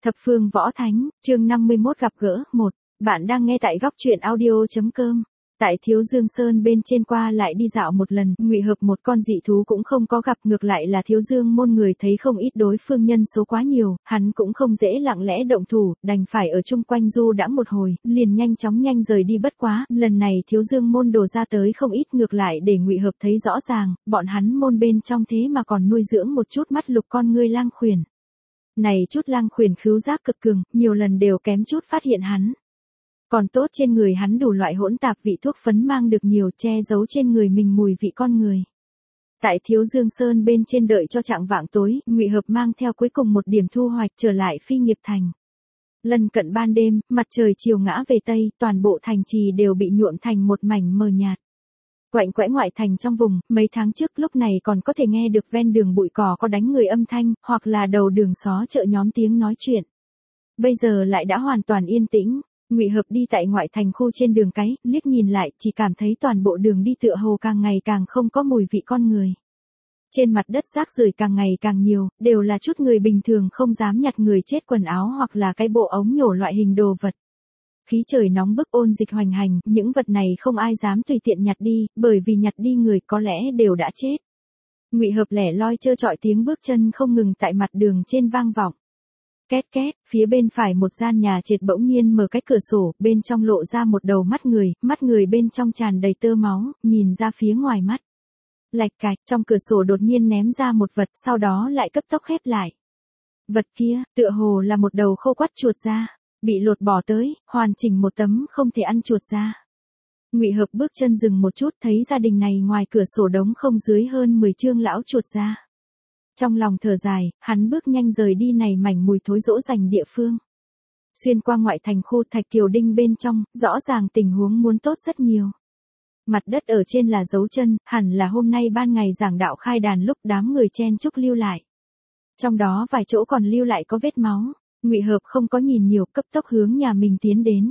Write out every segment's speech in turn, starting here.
Thập phương võ thánh, chương 51 gặp gỡ, 1. Bạn đang nghe tại góc truyện audio.com. Tại Thiếu Dương Sơn bên trên qua lại đi dạo một lần, Ngụy Hợp một con dị thú cũng không có gặp, ngược lại là Thiếu Dương môn người thấy không ít đối phương nhân số quá nhiều, hắn cũng không dễ lặng lẽ động thủ, đành phải ở chung quanh du đãng một hồi, liền nhanh chóng rời đi. Bất quá, lần này Thiếu Dương môn đổ ra tới không ít, ngược lại để Ngụy Hợp thấy rõ ràng, bọn hắn môn bên trong thế mà còn nuôi dưỡng một chút mắt lục con ngươi lang khuyển. Này chút lang khuyển khứu giác cực cường, nhiều lần đều kém chút phát hiện hắn. Còn tốt trên người hắn đủ loại hỗn tạp vị thuốc phấn mang được nhiều, che giấu trên người mình mùi vị con người. Tại Thiếu Dương Sơn bên trên đợi cho chạng vạng tối, Ngụy Hợp mang theo cuối cùng một điểm thu hoạch trở lại Phi Nghiệp Thành. Lần cận ban đêm, mặt trời chiều ngã về Tây, toàn bộ thành trì đều bị nhuộm thành một mảnh mờ nhạt. Quạnh quẽ ngoại thành trong vùng, mấy tháng trước lúc này còn có thể nghe được ven đường bụi cỏ có đánh người âm thanh, hoặc là đầu đường xó chợ nhóm tiếng nói chuyện. Bây giờ lại đã hoàn toàn yên tĩnh. Ngụy Hợp đi tại ngoại thành khu trên đường cái, liếc nhìn lại, chỉ cảm thấy toàn bộ đường đi tựa hồ càng ngày càng không có mùi vị con người. Trên mặt đất rác rưởi càng ngày càng nhiều, đều là chút người bình thường không dám nhặt người chết quần áo hoặc là cái bộ ống nhổ loại hình đồ vật. Khí trời nóng bức, ôn dịch hoành hành, những vật này không ai dám tùy tiện nhặt đi, bởi vì nhặt đi người có lẽ đều đã chết. Ngụy Hợp lẻ loi trơ trọi, tiếng bước chân không ngừng tại mặt đường trên vang vọng. Két két, phía bên phải một gian nhà trệt bỗng nhiên mở cái cửa sổ, bên trong lộ ra một đầu mắt người bên trong tràn đầy tơ máu, nhìn ra phía ngoài mắt. Lạch cạch, trong cửa sổ đột nhiên ném ra một vật, sau đó lại cấp tốc khép lại. Vật kia, tựa hồ là một đầu khô quắt chuột da, bị lột bỏ tới, hoàn chỉnh một tấm không thể ăn chuột da. Ngụy Hợp bước chân dừng một chút, thấy gia đình này ngoài cửa sổ đống không dưới hơn 10 chương lão chuột da. Trong lòng thở dài, hắn bước nhanh rời đi này mảnh mùi thối dỗ dành địa phương. Xuyên qua ngoại thành khu Thạch Kiều Đinh bên trong, rõ ràng tình huống muốn tốt rất nhiều. Mặt đất ở trên là dấu chân, hẳn là hôm nay ban ngày giảng đạo khai đàn lúc đám người chen chúc lưu lại. Trong đó vài chỗ còn lưu lại có vết máu. Ngụy Hợp không có nhìn nhiều, cấp tốc hướng nhà mình tiến đến.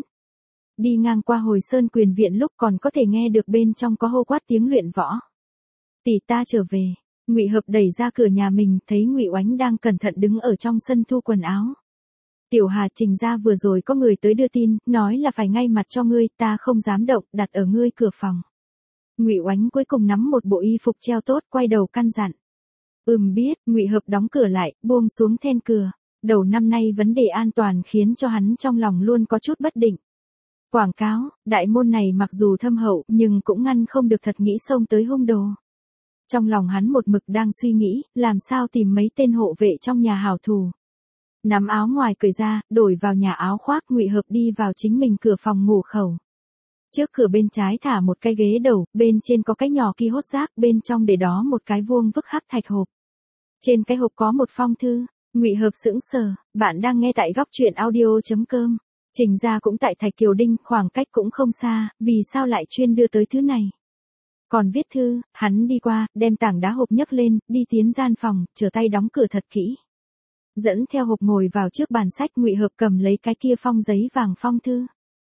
Đi ngang qua Hồi Sơn Quyền viện lúc còn có thể nghe được bên trong có hô quát tiếng luyện võ. Tỷ ta trở về. Ngụy Hợp đẩy ra cửa nhà mình, thấy Ngụy Oánh đang cẩn thận đứng ở trong sân thu quần áo. Tiểu Hà, Trình gia vừa rồi có người tới đưa tin, nói là phải ngay mặt cho ngươi, ta không dám động, đặt ở ngươi cửa phòng. Ngụy Oánh cuối cùng nắm một bộ y phục treo tốt, quay đầu căn dặn. Biết. Ngụy Hợp đóng cửa lại, buông xuống then cửa. Đầu năm nay vấn đề an toàn khiến cho hắn trong lòng luôn có chút bất định. Quảng cáo, đại môn này mặc dù thâm hậu, nhưng cũng ngăn không được thật nghĩ xông tới hung đồ. Trong lòng hắn một mực đang suy nghĩ, làm sao tìm mấy tên hộ vệ trong nhà hảo thủ. Nắm áo ngoài cởi ra, đổi vào nhà áo khoác, Ngụy Hợp đi vào chính mình cửa phòng ngủ khẩu. Trước cửa bên trái thả một cái ghế đầu, bên trên có cái nhỏ ki hốt rác, bên trong để đó một cái vuông vức hắc thạch hộp. Trên cái hộp có một phong thư. Ngụy Hợp sững sờ, bạn đang nghe tại góc truyện audio.com. Trình gia cũng tại Thạch Kiều Đinh, khoảng cách cũng không xa, vì sao lại chuyên đưa tới thứ này. Còn viết thư, hắn đi qua, đem tảng đá hộp nhấc lên, đi tiến gian phòng, trở tay đóng cửa thật kỹ. Dẫn theo hộp ngồi vào trước bàn sách, Ngụy Hợp cầm lấy cái kia phong giấy vàng phong thư.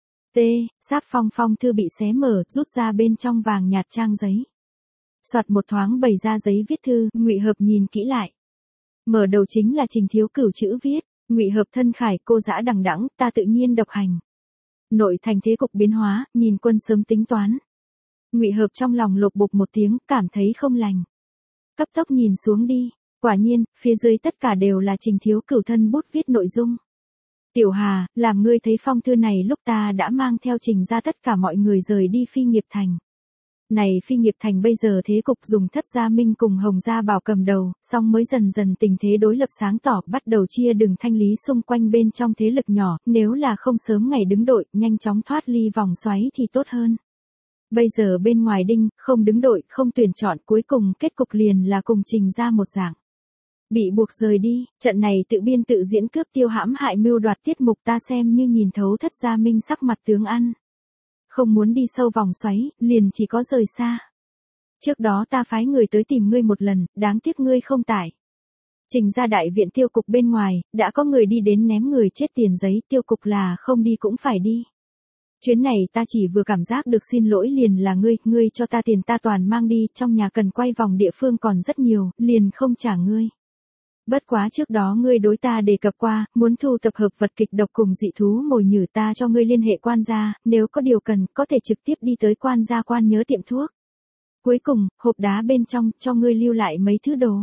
Sáp phong thư bị xé mở, rút ra bên trong vàng nhạt trang giấy. Soạt một thoáng bày ra giấy viết thư, Ngụy Hợp nhìn kỹ lại. Mở đầu chính là Trình Thiếu Cửu chữ viết, Ngụy Hợp thân khải, cô dã đằng đẵng, ta tự nhiên độc hành. Nội thành thế cục biến hóa, nhìn quân sớm tính toán. Ngụy Hợp trong lòng lột bột một tiếng, cảm thấy không lành. Cấp tốc nhìn xuống đi, quả nhiên, phía dưới tất cả đều là Trình Thiếu Cửu thân bút viết nội dung. Tiểu Hà, làm ngươi thấy phong thư này lúc ta đã mang theo Trình ra tất cả mọi người rời đi Phi Nghiệp Thành. Này Phi Nghiệp Thành bây giờ thế cục dùng Thất Gia Minh cùng Hồng Gia Bảo cầm đầu, song mới dần dần tình thế đối lập sáng tỏ, bắt đầu chia đường thanh lý xung quanh bên trong thế lực nhỏ, nếu là không sớm ngày đứng đội, nhanh chóng thoát ly vòng xoáy thì tốt hơn. Bây giờ bên ngoài Đinh, không đứng đội, không tuyển chọn, cuối cùng kết cục liền là cùng Trình ra một dạng. Bị buộc rời đi, trận này tự biên tự diễn cướp tiêu hãm hại mưu đoạt tiết mục ta xem như nhìn thấu Thất Gia Minh sắc mặt tướng ăn. Không muốn đi sâu vòng xoáy, liền chỉ có rời xa. Trước đó ta phái người tới tìm ngươi một lần, đáng tiếc ngươi không tải. Trình ra đại viện tiêu cục bên ngoài, đã có người đi đến ném người chết tiền giấy, tiêu cục là không đi cũng phải đi. Chuyến này ta chỉ vừa cảm giác được xin lỗi liền là ngươi cho ta tiền ta toàn mang đi, trong nhà cần quay vòng địa phương còn rất nhiều, liền không trả ngươi. Bất quá trước đó ngươi đối ta đề cập qua, muốn thu tập hợp vật kịch độc cùng dị thú mồi nhử, ta cho ngươi liên hệ quan gia, nếu có điều cần, có thể trực tiếp đi tới quan gia quan nhớ tiệm thuốc. Cuối cùng, hộp đá bên trong, cho ngươi lưu lại mấy thứ đồ.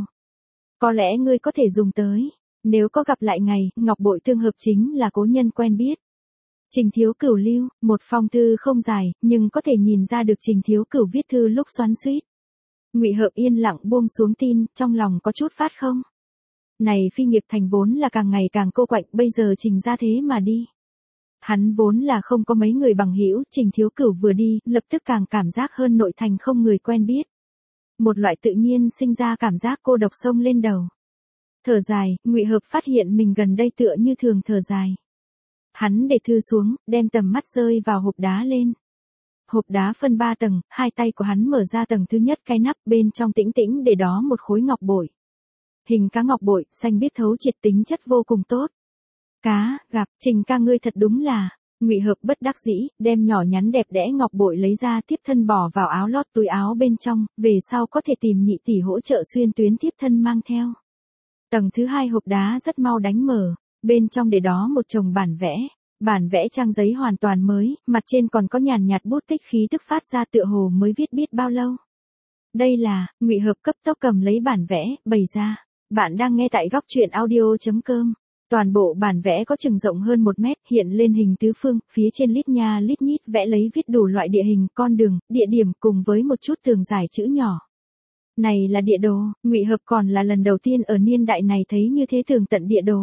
Có lẽ ngươi có thể dùng tới. Nếu có gặp lại ngày, ngọc bội tương hợp chính là cố nhân quen biết. Trình Thiếu Cửu lưu, một phong thư không dài, nhưng có thể nhìn ra được Trình Thiếu Cửu viết thư lúc xoắn xuýt. Ngụy Hợp yên lặng buông xuống tin, trong lòng có chút phát không. Này Phi Nghiệp Thành vốn là càng ngày càng cô quạnh, bây giờ Trình ra thế mà đi. Hắn vốn là không có mấy người bằng hữu, Trình Thiếu Cửu vừa đi, lập tức càng cảm giác hơn nội thành không người quen biết. Một loại tự nhiên sinh ra cảm giác cô độc xông lên đầu. Thở dài, Ngụy Hợp phát hiện mình gần đây tựa như thường thở dài. Hắn để thư xuống, đem tầm mắt rơi vào hộp đá lên. Hộp đá phân 3 tầng, hai tay của hắn mở ra tầng thứ nhất, cái nắp bên trong tĩnh tĩnh để đó một khối ngọc bội. Hình cá ngọc bội, xanh biếc thấu triệt, tính chất vô cùng tốt. Cá, gặp, Trình ca ngươi thật đúng là. Ngụy Hợp bất đắc dĩ, đem nhỏ nhắn đẹp đẽ ngọc bội lấy ra, tiếp thân bỏ vào áo lót túi áo bên trong, về sau có thể tìm nhị tỷ hỗ trợ xuyên tuyến tiếp thân mang theo. Tầng thứ 2 hộp đá rất mau đánh mở, bên trong để đó một chồng bản vẽ trang giấy hoàn toàn mới, mặt trên còn có nhàn nhạt bút tích khí tức phát ra tựa hồ mới viết biết bao lâu. Đây là, Ngụy Hợp cấp tốc cầm lấy bản vẽ, bày ra. Bạn đang nghe tại góc truyện audio.com. Toàn bộ bản vẽ có chừng rộng hơn 1 mét, hiện lên hình tứ phương, phía trên lít nha lít nhít vẽ lấy viết đủ loại địa hình, con đường, địa điểm cùng với một chút tường giải chữ nhỏ. Này là địa đồ, Ngụy Hợp còn là lần đầu tiên ở niên đại này thấy như thế tường tận địa đồ.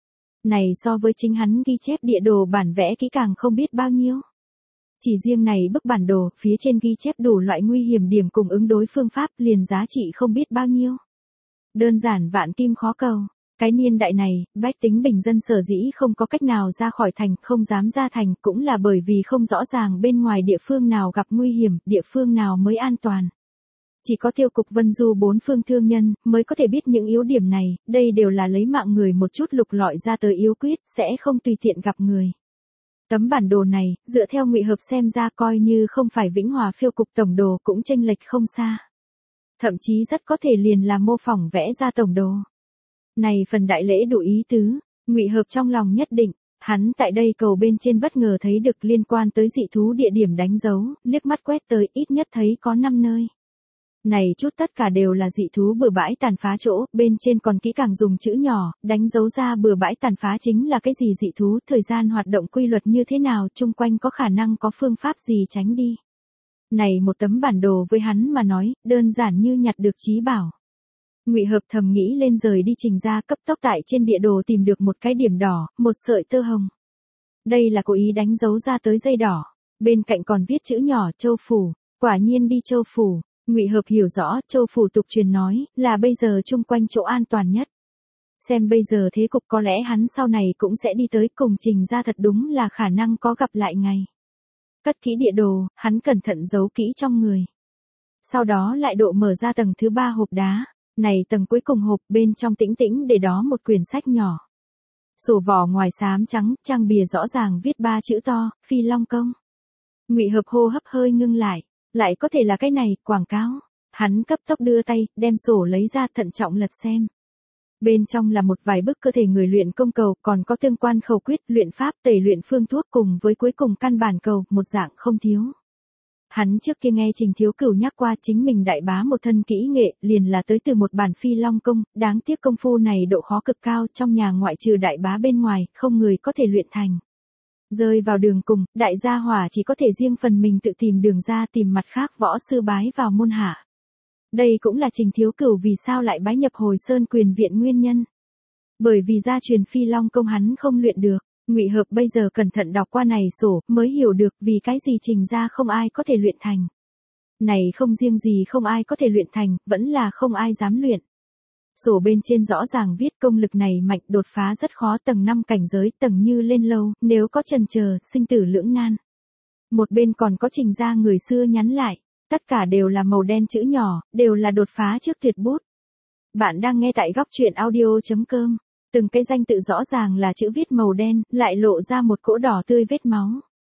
Này so với chính hắn ghi chép địa đồ bản vẽ kỹ càng không biết bao nhiêu. Chỉ riêng này bức bản đồ, phía trên ghi chép đủ loại nguy hiểm điểm cùng ứng đối phương pháp, liền giá trị không biết bao nhiêu. Đơn giản vạn kim khó cầu. Cái niên đại này, bách tính bình dân sở dĩ không có cách nào ra khỏi thành, không dám ra thành, cũng là bởi vì không rõ ràng bên ngoài địa phương nào gặp nguy hiểm, địa phương nào mới an toàn. Chỉ có tiêu cục Vân Du 4 phương thương nhân, mới có thể biết những yếu điểm này, đây đều là lấy mạng người một chút lục lọi ra tới yếu quyết, sẽ không tùy tiện gặp người. Tấm bản đồ này, dựa theo Ngụy Hợp xem ra coi như không phải Vĩnh Hòa phiêu cục tổng đồ cũng chênh lệch không xa. Thậm chí rất có thể liền là mô phỏng vẽ ra tổng đồ. Này phần đại lễ đủ ý tứ, Ngụy Hợp trong lòng nhất định, hắn tại đây cầu bên trên bất ngờ thấy được liên quan tới dị thú địa điểm đánh dấu, liếc mắt quét tới ít nhất thấy có 5 nơi. Này chút tất cả đều là dị thú bừa bãi tàn phá chỗ, bên trên còn kỹ càng dùng chữ nhỏ, đánh dấu ra bừa bãi tàn phá chính là cái gì dị thú, thời gian hoạt động quy luật như thế nào, chung quanh có khả năng có phương pháp gì tránh đi. Này một tấm bản đồ với hắn mà nói, đơn giản như nhặt được trí bảo. Ngụy Hợp thầm nghĩ lên rời đi Trình ra, cấp tốc tại trên địa đồ tìm được một cái điểm đỏ, một sợi tơ hồng. Đây là cố ý đánh dấu ra tới dây đỏ, bên cạnh còn viết chữ nhỏ Châu Phủ, quả nhiên đi Châu Phủ. Ngụy Hợp hiểu rõ, Châu Phủ tục truyền nói, là bây giờ chung quanh chỗ an toàn nhất. Xem bây giờ thế cục có lẽ hắn sau này cũng sẽ đi tới, cùng Trình ra thật đúng là khả năng có gặp lại ngày. Cất kỹ địa đồ, hắn cẩn thận giấu kỹ trong người. Sau đó lại độ mở ra tầng thứ 3 hộp đá, này tầng cuối cùng hộp, bên trong tĩnh tĩnh để đó một quyển sách nhỏ. Sổ vỏ ngoài xám trắng, trang bìa rõ ràng viết 3 chữ to, Phi Long Công. Ngụy Hợp hô hấp hơi ngưng lại có thể là cái này, quảng cáo. Hắn cấp tốc đưa tay, đem sổ lấy ra, thận trọng lật xem. Bên trong là một vài bức cơ thể người luyện công cầu, còn có tương quan khẩu quyết, luyện pháp, tẩy luyện phương thuốc cùng với cuối cùng căn bản cầu, một dạng không thiếu. Hắn trước kia nghe Trình Thiếu Cửu nhắc qua chính mình đại bá một thân kỹ nghệ, liền là tới từ một bản Phi Long Công, đáng tiếc công phu này độ khó cực cao, trong nhà ngoại trừ đại bá bên ngoài, không người có thể luyện thành. Rơi vào đường cùng, đại gia hỏa chỉ có thể riêng phần mình tự tìm đường ra, tìm mặt khác võ sư bái vào môn hạ. Đây cũng là Trình Thiếu Cửu vì sao lại bái nhập Hồi Sơn Quyền Viện nguyên nhân. Bởi vì gia truyền Phi Long Công hắn không luyện được. Ngụy Hợp bây giờ cẩn thận đọc qua này sổ, mới hiểu được vì cái gì Trình ra không ai có thể luyện thành. Này không riêng gì không ai có thể luyện thành, vẫn là không ai dám luyện. Sổ bên trên rõ ràng viết công lực này mạnh, đột phá rất khó, tầng 5 cảnh giới, tầng như lên lâu, nếu có chần chờ, sinh tử lưỡng nan. Một bên còn có Trình ra người xưa nhắn lại, tất cả đều là màu đen chữ nhỏ, đều là đột phá trước tuyệt bút. Bạn đang nghe tại góc truyện audio.com. Từng cái danh tự rõ ràng là chữ viết màu đen, lại lộ ra một cỗ đỏ tươi vết máu.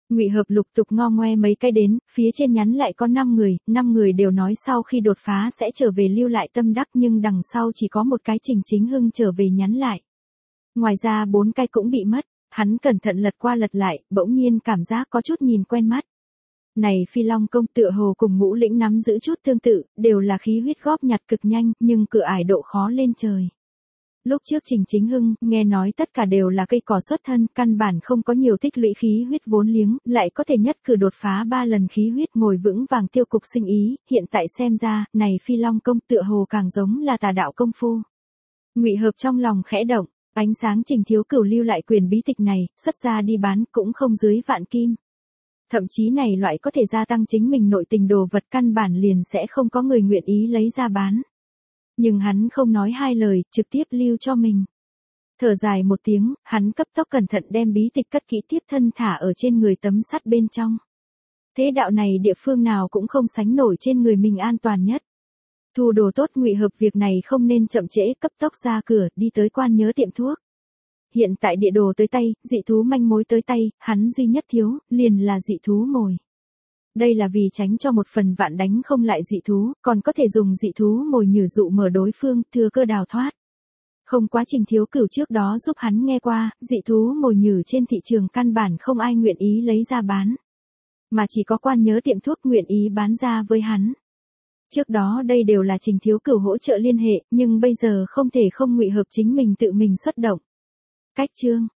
Ngụy Hợp lục tục ngo ngoe mấy cái đến, phía trên nhắn lại có 5 người đều nói sau khi đột phá sẽ trở về lưu lại tâm đắc, nhưng đằng sau chỉ có một cái Trình Chính Hưng trở về nhắn lại. Ngoài ra 4 cái cũng bị mất, hắn cẩn thận lật qua lật lại, bỗng nhiên cảm giác có chút nhìn quen mắt. Này Phi Long công tựa hồ cùng Ngũ Lĩnh nắm giữ chút tương tự, đều là khí huyết góp nhặt cực nhanh, nhưng cửa ải độ khó lên trời. Lúc trước Trình Chính Hưng, nghe nói tất cả đều là cây cỏ xuất thân, căn bản không có nhiều tích lũy khí huyết vốn liếng, lại có thể nhất cử đột phá 3 lần khí huyết ngồi vững vàng tiêu cục sinh ý, hiện tại xem ra, này Phi Long công tựa hồ càng giống là tà đạo công phu. Ngụy Hợp trong lòng khẽ động, ánh sáng Trình Thiếu Cửu lưu lại quyền bí tịch này, xuất ra đi bán cũng không dưới vạn kim. Thậm chí này loại có thể gia tăng chính mình nội tình đồ vật căn bản liền sẽ không có người nguyện ý lấy ra bán. Nhưng hắn không nói hai lời, trực tiếp lưu cho mình. Thở dài một tiếng, hắn cấp tốc cẩn thận đem bí tịch cất kỹ tiếp thân thả ở trên người tấm sắt bên trong. Thế đạo này địa phương nào cũng không sánh nổi trên người mình an toàn nhất. Thu đồ tốt Ngụy Hợp việc này không nên chậm trễ, cấp tốc ra cửa, đi tới Quan Nhớ tiệm thuốc. Hiện tại địa đồ tới tay, dị thú manh mối tới tay, hắn duy nhất thiếu, liền là dị thú mồi. Đây là vì tránh cho một phần vạn đánh không lại dị thú, còn có thể dùng dị thú mồi nhử dụ mở đối phương, thừa cơ đào thoát. Không quá Trình Thiếu Cửu trước đó giúp hắn nghe qua, dị thú mồi nhử trên thị trường căn bản không ai nguyện ý lấy ra bán. Mà chỉ có Quan Nhớ tiệm thuốc nguyện ý bán ra với hắn. Trước đó đây đều là Trình Thiếu Cửu hỗ trợ liên hệ, nhưng bây giờ không thể không Ngụy Hợp chính mình tự mình xuất động. Cách chương